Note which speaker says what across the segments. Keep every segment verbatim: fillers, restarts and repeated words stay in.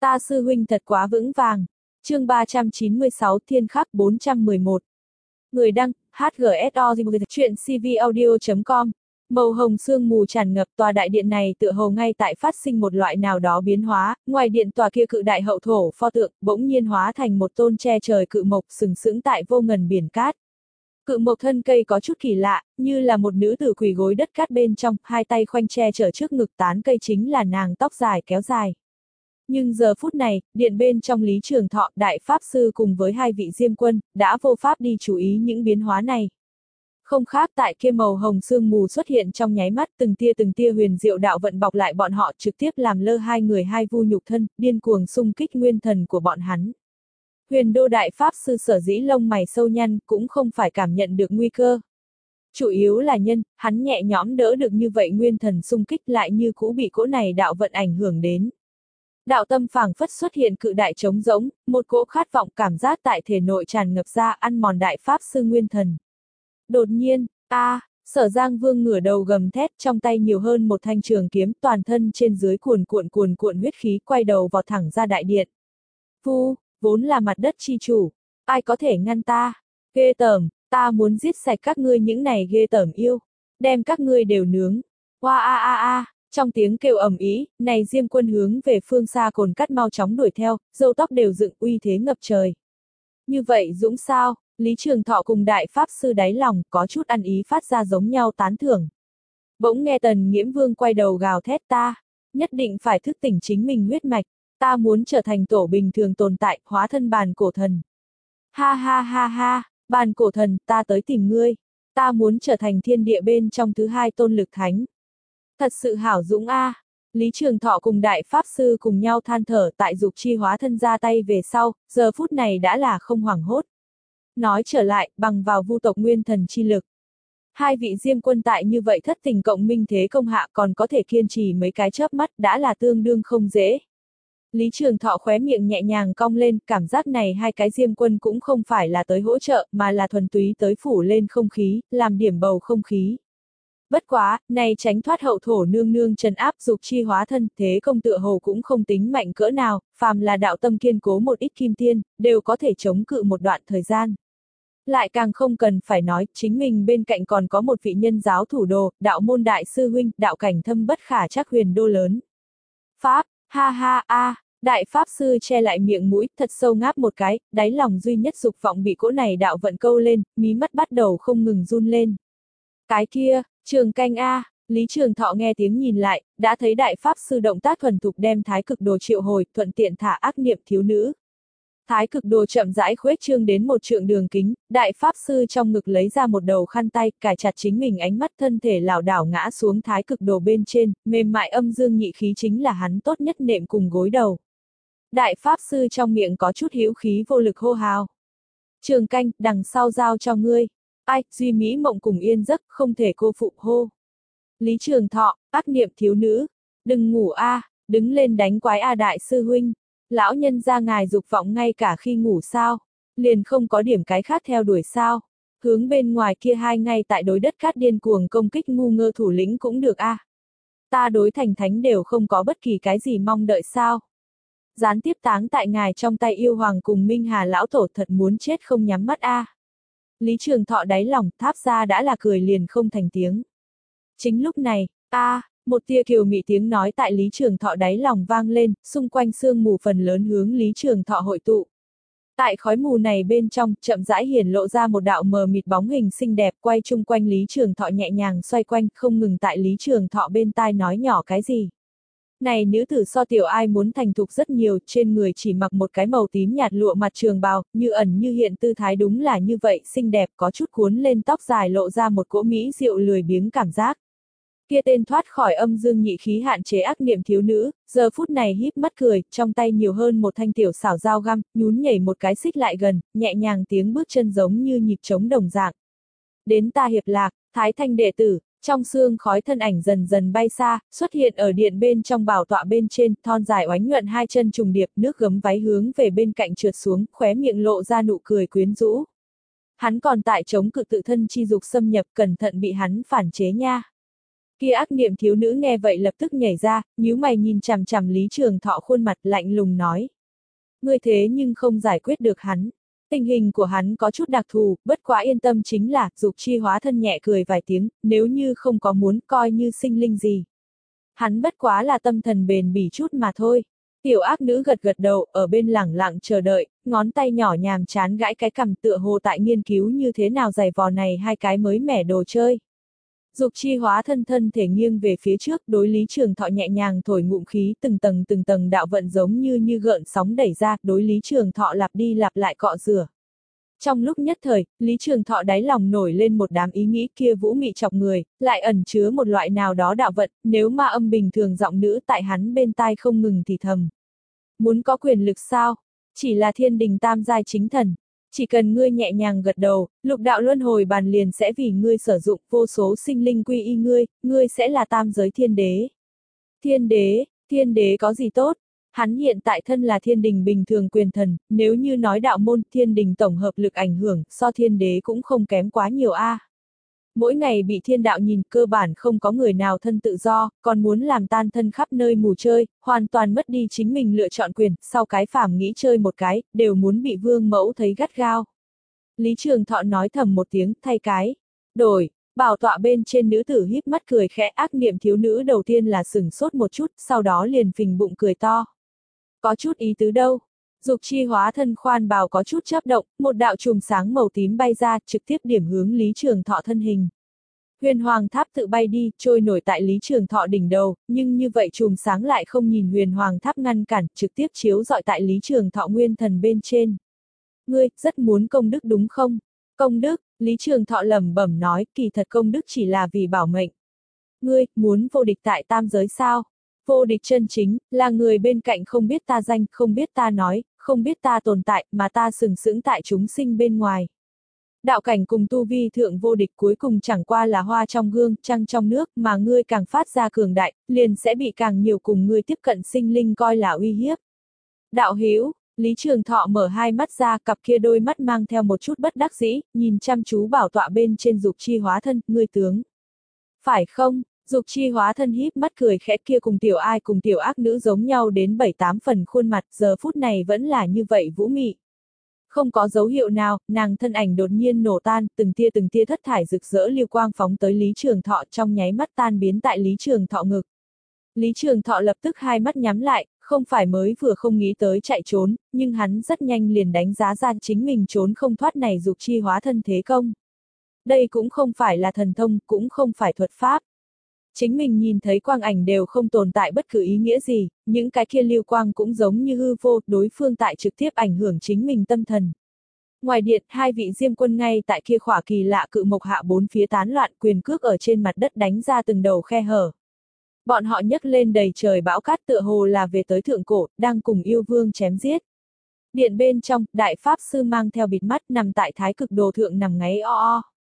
Speaker 1: Ta sư huynh thật quá vững vàng. Chương ba trăm chín mươi sáu Thiên khắc bốn trăm mười một. Người đăng, hát giê ét o chuyện c v audio chấm com. Màu hồng sương mù tràn ngập tòa đại điện này tựa hồ ngay tại phát sinh một loại nào đó biến hóa, ngoài điện tòa kia cự đại hậu thổ pho tượng, bỗng nhiên hóa thành một tôn che trời cự mộc sừng sững tại vô ngần biển cát. Cự mộc thân cây có chút kỳ lạ, như là một nữ tử quỳ gối đất cát bên trong, hai tay khoanh che chở trước ngực, tán cây chính là nàng tóc dài kéo dài. Nhưng giờ phút này, điện bên trong Lý Trường Thọ, Đại Pháp Sư cùng với hai vị Diêm Quân, đã vô pháp đi chú ý những biến hóa này. Không khác tại kia màu hồng sương mù xuất hiện trong nháy mắt, từng tia từng tia huyền diệu đạo vận bọc lại bọn họ, trực tiếp làm lơ hai người hai vu nhục thân, điên cuồng xung kích nguyên thần của bọn hắn. Huyền Đô Đại Pháp Sư sở dĩ lông mày sâu nhăn, cũng không phải cảm nhận được nguy cơ. Chủ yếu là nhân, hắn nhẹ nhõm đỡ được như vậy nguyên thần xung kích lại như cũ bị cỗ này đạo vận ảnh hưởng đến. Đạo tâm phảng phất xuất hiện cự đại trống rỗng, một cỗ khát vọng cảm giác tại thể nội tràn ngập ra, ăn mòn Đại Pháp Sư nguyên thần. Đột nhiên, a, à, Sở Giang Vương ngửa đầu gầm thét, trong tay nhiều hơn một thanh trường kiếm, toàn thân trên dưới cuồn cuộn cuồn cuộn huyết khí, quay đầu vọt thẳng ra đại điện. Phu, vốn là mặt đất chi chủ, ai có thể ngăn ta? Ghê tởm, ta muốn giết sạch các ngươi những này ghê tởm yêu, đem các ngươi đều nướng. Hoa a a a. Trong tiếng kêu ầm ĩ, này Diêm Quân hướng về phương xa Cồn Cắt mau chóng đuổi theo, râu tóc đều dựng, uy thế ngập trời. Như vậy dũng sao? Lý Trường Thọ cùng Đại Pháp Sư đáy lòng có chút ăn ý phát ra giống nhau tán thưởng. Bỗng nghe Tần Nghiễm Vương quay đầu gào thét, ta nhất định phải thức tỉnh chính mình huyết mạch, ta muốn trở thành tổ bình thường tồn tại, hóa thân bàn cổ thần. Ha ha ha ha, bàn cổ thần, ta tới tìm ngươi, ta muốn trở thành thiên địa bên trong thứ hai tôn lực thánh. Thật sự hảo dũng a. À. Lý Trường Thọ cùng Đại Pháp Sư cùng nhau than thở, tại dục chi hóa thân ra tay về sau, giờ phút này đã là không hoảng hốt. Nói trở lại, bằng vào vu tộc nguyên thần chi lực. Hai vị Diêm Quân tại như vậy thất tình cộng minh thế công hạ còn có thể kiên trì mấy cái chớp mắt đã là tương đương không dễ. Lý Trường Thọ khóe miệng nhẹ nhàng cong lên, cảm giác này hai cái Diêm Quân cũng không phải là tới hỗ trợ, mà là thuần túy tới phủ lên không khí, làm điểm bầu không khí. Bất quá, này tránh thoát hậu thổ nương nương trấn áp dục chi hóa thân, thế công tựa hồ cũng không tính mạnh cỡ nào, phàm là đạo tâm kiên cố một ít kim tiên, đều có thể chống cự một đoạn thời gian. Lại càng không cần phải nói, chính mình bên cạnh còn có một vị nhân giáo thủ đồ, đạo môn đại sư huynh, đạo cảnh thâm bất khả trắc Huyền Đô lớn. Pháp, ha ha a, Đại Pháp Sư che lại miệng mũi, thật sâu ngáp một cái, đáy lòng duy nhất dục vọng bị cỗ này đạo vận câu lên, mí mắt bắt đầu không ngừng run lên. Cái kia, Trường Canh a, Lý Trường Thọ nghe tiếng nhìn lại, đã thấy Đại Pháp Sư động tác thuần thục đem Thái Cực Đồ triệu hồi, thuận tiện thả ác niệm thiếu nữ. Thái Cực Đồ chậm rãi khuếch trương đến một trượng đường kính, Đại Pháp Sư trong ngực lấy ra một đầu khăn tay, cài chặt chính mình ánh mắt, thân thể lảo đảo ngã xuống Thái Cực Đồ bên trên, mềm mại âm dương nhị khí chính là hắn tốt nhất nệm cùng gối đầu. Đại Pháp Sư trong miệng có chút hữu khí vô lực hô hào. Trường Canh, đằng sau giao cho ngươi. Ai, duy mỹ mộng cùng yên giấc, không thể cô phụ hô. Lý Trường Thọ, ác niệm thiếu nữ, đừng ngủ a, à, đứng lên đánh quái a à đại sư huynh. Lão nhân ra ngài dục vọng ngay cả khi ngủ sao, liền không có điểm cái khác theo đuổi sao, hướng bên ngoài kia hai ngay tại đối đất cát điên cuồng công kích ngu ngơ thủ lĩnh cũng được a. À. Ta đối thành thánh đều không có bất kỳ cái gì mong đợi sao. Gián tiếp táng tại ngài trong tay yêu hoàng cùng Minh Hà lão tổ thật muốn chết không nhắm mắt a. À. Lý Trường Thọ đáy lòng tháp ra đã là cười liền không thành tiếng. Chính lúc này, a, à, một tia kiều mị tiếng nói tại Lý Trường Thọ đáy lòng vang lên, xung quanh sương mù phần lớn hướng Lý Trường Thọ hội tụ. Tại khói mù này bên trong, chậm rãi hiển lộ ra một đạo mờ mịt bóng hình xinh đẹp quay chung quanh Lý Trường Thọ nhẹ nhàng xoay quanh, không ngừng tại Lý Trường Thọ bên tai nói nhỏ cái gì. Này nữ tử so tiểu ai muốn thành thục rất nhiều, trên người chỉ mặc một cái màu tím nhạt lụa mặt trường bào, như ẩn như hiện tư thái đúng là như vậy, xinh đẹp, có chút cuốn lên tóc dài lộ ra một cỗ mỹ diệu lười biếng cảm giác. Kia tên thoát khỏi âm dương nhị khí hạn chế ác niệm thiếu nữ, giờ phút này híp mắt cười, trong tay nhiều hơn một thanh tiểu xảo dao găm, nhún nhảy một cái xích lại gần, nhẹ nhàng tiếng bước chân giống như nhịp trống đồng dạng. Đến ta hiệp lạc, Thái Thanh đệ tử. Trong sương khói thân ảnh dần dần bay xa, xuất hiện ở điện bên trong bảo tọa bên trên, thon dài oánh nhuận hai chân trùng điệp, nước gấm váy hướng về bên cạnh trượt xuống, khóe miệng lộ ra nụ cười quyến rũ. Hắn còn tại chống cự tự thân chi dục xâm nhập, cẩn thận bị hắn phản chế nha. Kia ác niệm thiếu nữ nghe vậy lập tức nhảy ra, nhíu mày nhìn chằm chằm Lý Trường Thọ khuôn mặt lạnh lùng nói. Ngươi thế nhưng không giải quyết được hắn. Tình hình của hắn có chút đặc thù, bất quá yên tâm chính là, Dục Chi hóa thân nhẹ cười vài tiếng, nếu như không có muốn coi như sinh linh gì. Hắn bất quá là tâm thần bền bỉ chút mà thôi. Tiểu ác nữ gật gật đầu, ở bên lẳng lặng chờ đợi, ngón tay nhỏ nhàm chán gãi cái cằm tựa hồ tại nghiên cứu như thế nào giày vò này hai cái mới mẻ đồ chơi. Dục Chi hóa thân thân thể nghiêng về phía trước, đối Lý Trường Thọ nhẹ nhàng thổi ngụm khí, từng tầng từng tầng đạo vận giống như như gợn sóng đẩy ra, đối Lý Trường Thọ lặp đi lặp lại cọ rửa. Trong lúc nhất thời, Lý Trường Thọ đáy lòng nổi lên một đám ý nghĩ kia vũ mị chọc người, lại ẩn chứa một loại nào đó đạo vận, nếu ma âm bình thường giọng nữ tại hắn bên tai không ngừng thì thầm. Muốn có quyền lực sao? Chỉ là thiên đình tam giai chính thần. Chỉ cần ngươi nhẹ nhàng gật đầu, lục đạo luân hồi bàn liền sẽ vì ngươi sử dụng vô số sinh linh quy y ngươi, ngươi sẽ là tam giới thiên đế. Thiên đế, thiên đế có gì tốt? Hắn hiện tại thân là thiên đình bình thường quyền thần, nếu như nói đạo môn thiên đình tổng hợp lực ảnh hưởng, so thiên đế cũng không kém quá nhiều a. À. Mỗi ngày bị thiên đạo nhìn, cơ bản không có người nào thân tự do, còn muốn làm tan thân khắp nơi mù chơi, hoàn toàn mất đi chính mình lựa chọn quyền, sau cái phàm nghĩ chơi một cái, đều muốn bị vương mẫu thấy gắt gao. Lý Trường Thọ nói thầm một tiếng, thay cái, đổi, bảo tọa bên trên nữ tử híp mắt cười khẽ, ác niệm thiếu nữ đầu tiên là sửng sốt một chút, sau đó liền phình bụng cười to. Có chút ý tứ đâu. Dục Chi hóa thân khoan bào có chút chớp động, một đạo chùm sáng màu tím bay ra, trực tiếp điểm hướng Lý Trường Thọ thân hình. Huyền Hoàng Tháp tự bay đi, trôi nổi tại Lý Trường Thọ đỉnh đầu, nhưng như vậy chùm sáng lại không nhìn Huyền Hoàng Tháp ngăn cản, trực tiếp chiếu rọi tại Lý Trường Thọ nguyên thần bên trên. Ngươi, rất muốn công đức đúng không? Công đức, Lý Trường Thọ lẩm bẩm nói, kỳ thật công đức chỉ là vì bảo mệnh. Ngươi, muốn vô địch tại tam giới sao? Vô địch chân chính, là người bên cạnh không biết ta danh, không biết ta nói, không biết ta tồn tại, mà ta sừng sững tại chúng sinh bên ngoài. Đạo cảnh cùng tu vi thượng vô địch cuối cùng chẳng qua là hoa trong gương, trăng trong nước, mà ngươi càng phát ra cường đại, liền sẽ bị càng nhiều cùng ngươi tiếp cận sinh linh coi là uy hiếp. Đạo hữu, Lý Trường Thọ mở hai mắt ra, cặp kia đôi mắt mang theo một chút bất đắc dĩ, nhìn chăm chú bảo tọa bên trên Dục Chi hóa thân, ngươi tướng. Phải không? Dục Chi hóa thân híp mắt cười khẽ, kia cùng tiểu ai cùng tiểu ác nữ giống nhau đến bảy tám phần khuôn mặt, giờ phút này vẫn là như vậy vũ mị. Không có dấu hiệu nào, nàng thân ảnh đột nhiên nổ tan, từng tia từng tia thất thải rực rỡ lưu quang phóng tới Lý Trường Thọ, trong nháy mắt tan biến tại Lý Trường Thọ ngực. Lý Trường Thọ lập tức hai mắt nhắm lại, không phải mới vừa không nghĩ tới chạy trốn, nhưng hắn rất nhanh liền đánh giá ra chính mình trốn không thoát này Dục Chi hóa thân thế công. Đây cũng không phải là thần thông, cũng không phải thuật pháp. Chính mình nhìn thấy quang ảnh đều không tồn tại bất cứ ý nghĩa gì, những cái kia lưu quang cũng giống như hư vô, đối phương tại trực tiếp ảnh hưởng chính mình tâm thần. Ngoài điện, hai vị diêm quân ngay tại kia khỏa kỳ lạ cự mộc hạ bốn phía tán loạn, quyền cước ở trên mặt đất đánh ra từng đầu khe hở. Bọn họ nhấc lên đầy trời bão cát tựa hồ là về tới thượng cổ, đang cùng yêu vương chém giết. Điện bên trong, đại pháp sư mang theo bịt mắt nằm tại thái cực đồ thượng nằm ngáy o o.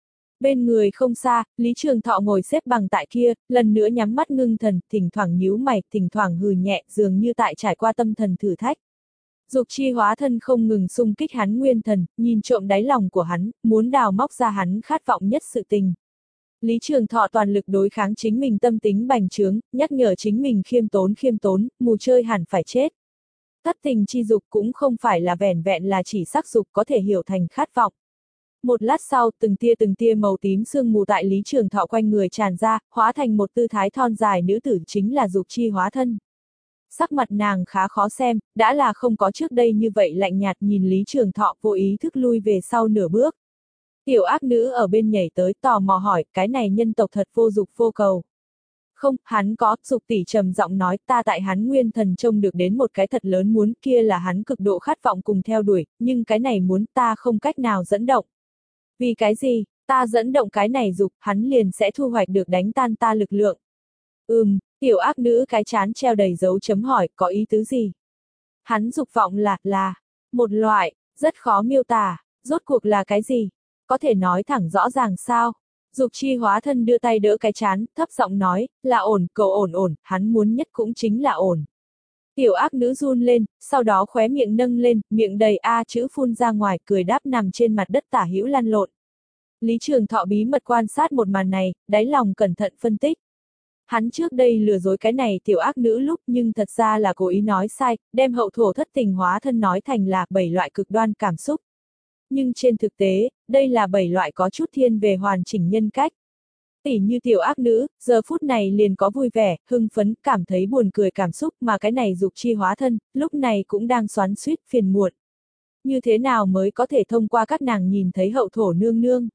Speaker 1: Bên người không xa, Lý Trường Thọ ngồi xếp bằng tại kia, lần nữa nhắm mắt ngưng thần, thỉnh thoảng nhíu mày, thỉnh thoảng hừ nhẹ, dường như tại trải qua tâm thần thử thách. Dục Chi hóa thân không ngừng xung kích hắn nguyên thần, nhìn trộm đáy lòng của hắn, muốn đào móc ra hắn khát vọng nhất sự tình. Lý Trường Thọ toàn lực đối kháng chính mình tâm tính bành trướng, nhắc nhở chính mình khiêm tốn khiêm tốn, mù chơi hẳn phải chết. Thất tình chi dục cũng không phải là vẻn vẹn là chỉ sắc dục có thể hiểu thành khát vọng. Một lát sau, từng tia từng tia màu tím sương mù tại Lý Trường Thọ quanh người tràn ra, hóa thành một tư thái thon dài nữ tử chính là Dục Chi hóa thân. Sắc mặt nàng khá khó xem, đã là không có trước đây như vậy lạnh nhạt nhìn Lý Trường Thọ vô ý thức lui về sau nửa bước. Tiểu ác nữ ở bên nhảy tới tò mò hỏi, cái này nhân tộc thật vô dục vô cầu. Không, hắn có, Dục tỷ trầm giọng nói, ta tại hắn nguyên thần trông được đến một cái thật lớn muốn, kia là hắn cực độ khát vọng cùng theo đuổi, nhưng cái này muốn ta không cách nào dẫn động. Vì cái gì, ta dẫn động cái này dục, hắn liền sẽ thu hoạch được đánh tan ta lực lượng. Ừm, tiểu ác nữ cái chán treo đầy dấu chấm hỏi, có ý tứ gì? Hắn dục vọng là, là, một loại, rất khó miêu tả, rốt cuộc là cái gì? Có thể nói thẳng rõ ràng sao? Dục Chi hóa thân đưa tay đỡ cái chán, thấp giọng nói, là ổn, cầu ổn ổn, hắn muốn nhất cũng chính là ổn. Tiểu ác nữ run lên, sau đó khóe miệng nâng lên, miệng đầy a chữ phun ra ngoài, cười đáp nằm trên mặt đất tả hữu lăn lộn. Lý Trường Thọ bí mật quan sát một màn này, đáy lòng cẩn thận phân tích. Hắn trước đây lừa dối cái này tiểu ác nữ lúc nhưng thật ra là cố ý nói sai, đem hậu thổ thất tình hóa thân nói thành là bảy loại cực đoan cảm xúc. Nhưng trên thực tế, đây là bảy loại có chút thiên về hoàn chỉnh nhân cách. Tỉ như tiểu ác nữ, giờ phút này liền có vui vẻ, hưng phấn, cảm thấy buồn cười cảm xúc mà cái này dục chi hóa thân, lúc này cũng đang xoắn xuýt phiền muộn. Như thế nào mới có thể thông qua các nàng nhìn thấy hậu thổ nương nương?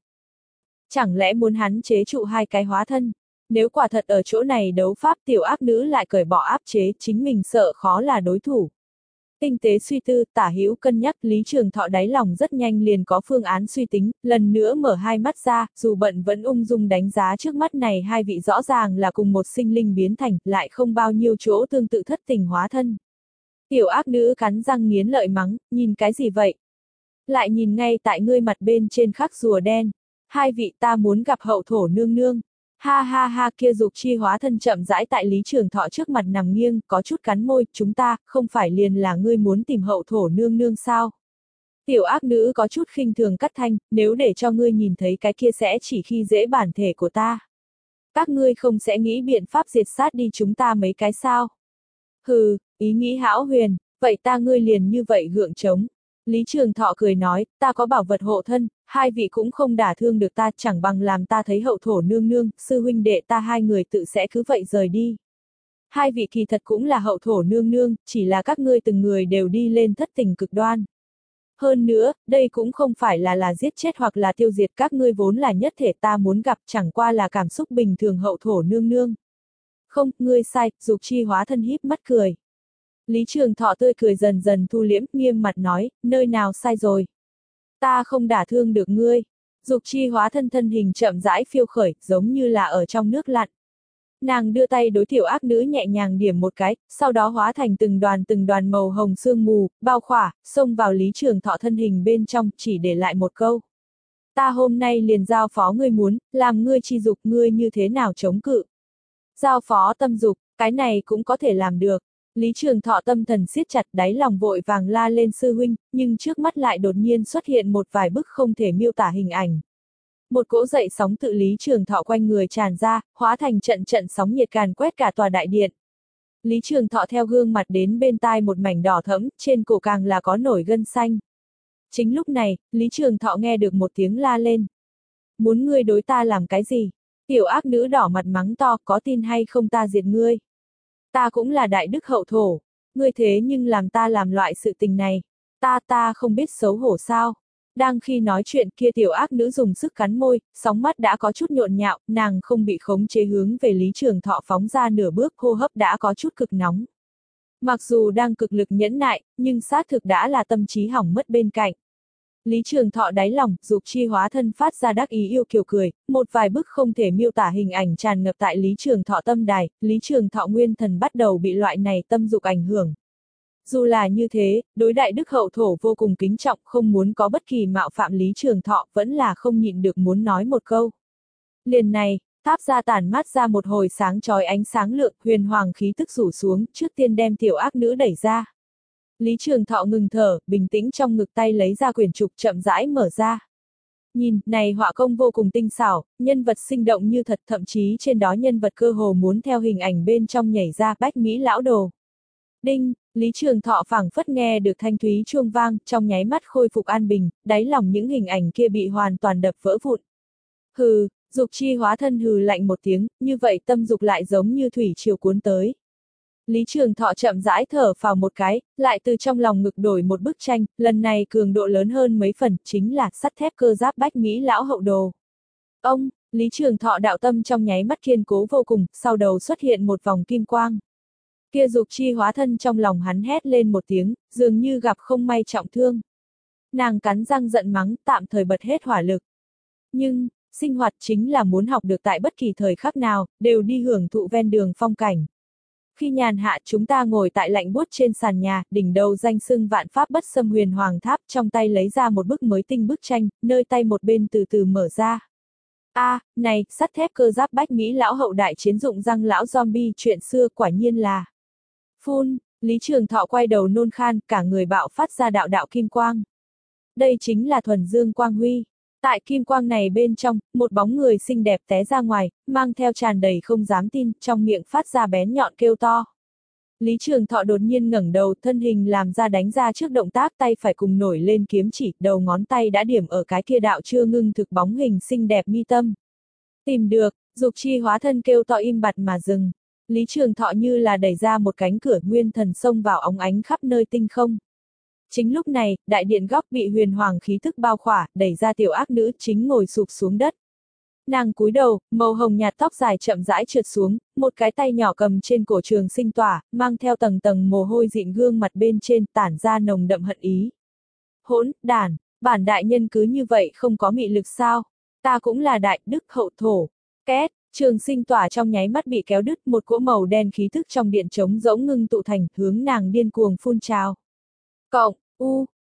Speaker 1: Chẳng lẽ muốn hắn chế trụ hai cái hóa thân? Nếu quả thật ở chỗ này đấu pháp tiểu ác nữ lại cởi bỏ áp chế, chính mình sợ khó là đối thủ. Tinh tế suy tư, tả hữu cân nhắc, Lý Trường Thọ đáy lòng rất nhanh liền có phương án suy tính, lần nữa mở hai mắt ra, dù bận vẫn ung dung đánh giá trước mắt này hai vị rõ ràng là cùng một sinh linh biến thành, lại không bao nhiêu chỗ tương tự thất tình hóa thân. Tiểu ác nữ cắn răng nghiến lợi mắng, nhìn cái gì vậy? Lại nhìn ngay tại ngươi mặt bên trên khắc rùa đen. Hai vị ta muốn gặp hậu thổ nương nương. Ha ha ha, kia dục chi hóa thân chậm rãi tại Lý Trường Thọ trước mặt nằm nghiêng, có chút cắn môi, chúng ta, không phải liền là ngươi muốn tìm hậu thổ nương nương sao? Tiểu ác nữ có chút khinh thường cắt thanh, nếu để cho ngươi nhìn thấy cái kia sẽ chỉ khi dễ bản thể của ta. Các ngươi không sẽ nghĩ biện pháp diệt sát đi chúng ta mấy cái sao? Hừ, ý nghĩ hão huyền, vậy ta ngươi liền như vậy gượng trống. Lý Trường Thọ cười nói, ta có bảo vật hộ thân, hai vị cũng không đả thương được ta, chẳng bằng làm ta thấy hậu thổ nương nương, sư huynh đệ ta hai người tự sẽ cứ vậy rời đi. Hai vị kỳ thật cũng là hậu thổ nương nương, chỉ là các ngươi từng người đều đi lên thất tình cực đoan. Hơn nữa, đây cũng không phải là là giết chết hoặc là tiêu diệt các ngươi vốn là nhất thể ta muốn gặp, chẳng qua là cảm xúc bình thường hậu thổ nương nương. Không, ngươi sai, dục chi hóa thân híp mắt cười. Lý Trường Thọ tươi cười dần dần thu liễm, nghiêm mặt nói, nơi nào sai rồi? Ta không đả thương được ngươi. Dục chi hóa thân thân hình chậm rãi phiêu khởi, giống như là ở trong nước lặn. Nàng đưa tay đối tiểu ác nữ nhẹ nhàng điểm một cái, sau đó hóa thành từng đoàn từng đoàn màu hồng sương mù, bao khỏa, xông vào Lý Trường Thọ thân hình bên trong, chỉ để lại một câu. Ta hôm nay liền giao phó ngươi muốn, làm ngươi chi dục ngươi như thế nào chống cự. Giao phó tâm dục, cái này cũng có thể làm được. Lý Trường Thọ tâm thần siết chặt, đáy lòng vội vàng la lên sư huynh, nhưng trước mắt lại đột nhiên xuất hiện một vài bức không thể miêu tả hình ảnh. Một cỗ dậy sóng tự Lý Trường Thọ quanh người tràn ra, hóa thành trận trận sóng nhiệt càn quét cả tòa đại điện. Lý Trường Thọ theo gương mặt đến bên tai một mảnh đỏ thẫm, trên cổ càng là có nổi gân xanh. Chính lúc này, Lý Trường Thọ nghe được một tiếng la lên. Muốn ngươi đối ta làm cái gì? Tiểu ác nữ đỏ mặt mắng to, có tin hay không ta diệt ngươi? Ta cũng là đại đức hậu thổ, ngươi thế nhưng làm ta làm loại sự tình này, ta ta không biết xấu hổ sao. Đang khi nói chuyện kia tiểu ác nữ dùng sức cắn môi, sóng mắt đã có chút nhộn nhạo, nàng không bị khống chế hướng về Lý Trường Thọ phóng ra nửa bước, hô hấp đã có chút cực nóng. Mặc dù đang cực lực nhẫn nại, nhưng xác thực đã là tâm trí hỏng mất bên cạnh. Lý Trường Thọ đáy lòng, dục chi hóa thân phát ra đắc ý yêu kiều cười, một vài bức không thể miêu tả hình ảnh tràn ngập tại Lý Trường Thọ tâm đài, Lý Trường Thọ nguyên thần bắt đầu bị loại này tâm dục ảnh hưởng. Dù là như thế, đối đại đức hậu thổ vô cùng kính trọng, không muốn có bất kỳ mạo phạm Lý Trường Thọ, vẫn là không nhịn được muốn nói một câu. Liền này, tháp ra tản mát ra một hồi sáng chói ánh sáng lượng, huyền hoàng khí tức rủ xuống, trước tiên đem tiểu ác nữ đẩy ra. Lý Trường Thọ ngừng thở, bình tĩnh trong ngực tay lấy ra quyển trục chậm rãi mở ra. Nhìn, này họa công vô cùng tinh xảo, nhân vật sinh động như thật, thậm chí trên đó nhân vật cơ hồ muốn theo hình ảnh bên trong nhảy ra, Bách Mỹ lão đồ. Đinh, Lý Trường Thọ phảng phất nghe được thanh thúy chuông vang, trong nháy mắt khôi phục an bình, đáy lòng những hình ảnh kia bị hoàn toàn đập vỡ vụn. Hừ, dục chi hóa thân hừ lạnh một tiếng, như vậy tâm dục lại giống như thủy triều cuốn tới. Lý Trường Thọ chậm rãi thở phào một cái, lại từ trong lòng ngực đổi một bức tranh, lần này cường độ lớn hơn mấy phần, chính là sắt thép cơ giáp Bách Mỹ lão hậu đồ. Ông, Lý Trường Thọ đạo tâm trong nháy mắt kiên cố vô cùng, sau đầu xuất hiện một vòng kim quang. Kia dục chi hóa thân trong lòng hắn hét lên một tiếng, dường như gặp không may trọng thương. Nàng cắn răng giận mắng, tạm thời bật hết hỏa lực. Nhưng, sinh hoạt chính là muốn học được tại bất kỳ thời khắc nào, đều đi hưởng thụ ven đường phong cảnh. Khi nhàn hạ chúng ta ngồi tại lạnh buốt trên sàn nhà, đỉnh đầu danh xưng vạn pháp bất xâm huyền hoàng tháp, trong tay lấy ra một bức mới tinh bức tranh, nơi tay một bên từ từ mở ra. A, à, này, sắt thép cơ giáp Bách Mỹ lão hậu đại chiến dụng răng lão zombie chuyện xưa quả nhiên là. Phun, Lý Trường Thọ quay đầu nôn khan, cả người bạo phát ra đạo đạo kim quang. Đây chính là thuần dương quang huy. Tại kim quang này bên trong, một bóng người xinh đẹp té ra ngoài, mang theo tràn đầy không dám tin, trong miệng phát ra bén nhọn kêu to. Lý Trường Thọ đột nhiên ngẩng đầu, thân hình làm ra đánh ra trước động tác, tay phải cùng nổi lên kiếm chỉ, đầu ngón tay đã điểm ở cái kia đạo chưa ngưng thực bóng hình xinh đẹp mi tâm. Tìm được, Dục Chi hóa thân kêu to im bặt mà dừng. Lý Trường Thọ như là đẩy ra một cánh cửa, nguyên thần xông vào óng ánh khắp nơi tinh không. Chính lúc này, đại điện góc bị huyền hoàng khí thức bao khỏa, đẩy ra tiểu ác nữ chính ngồi sụp xuống đất. Nàng cúi đầu, màu hồng nhạt tóc dài chậm rãi trượt xuống, một cái tay nhỏ cầm trên cổ Trường Sinh tỏa, mang theo tầng tầng mồ hôi dịn gương mặt bên trên, tản ra nồng đậm hận ý. Hỗn đản, bản đại nhân cứ như vậy không có mị lực sao? Ta cũng là đại đức hậu thổ. Két, Trường Sinh tỏa trong nháy mắt bị kéo đứt, một cỗ màu đen khí thức trong điện trống rỗng ngưng tụ thành, hướng nàng điên cuồng phun trào. Cộng, u,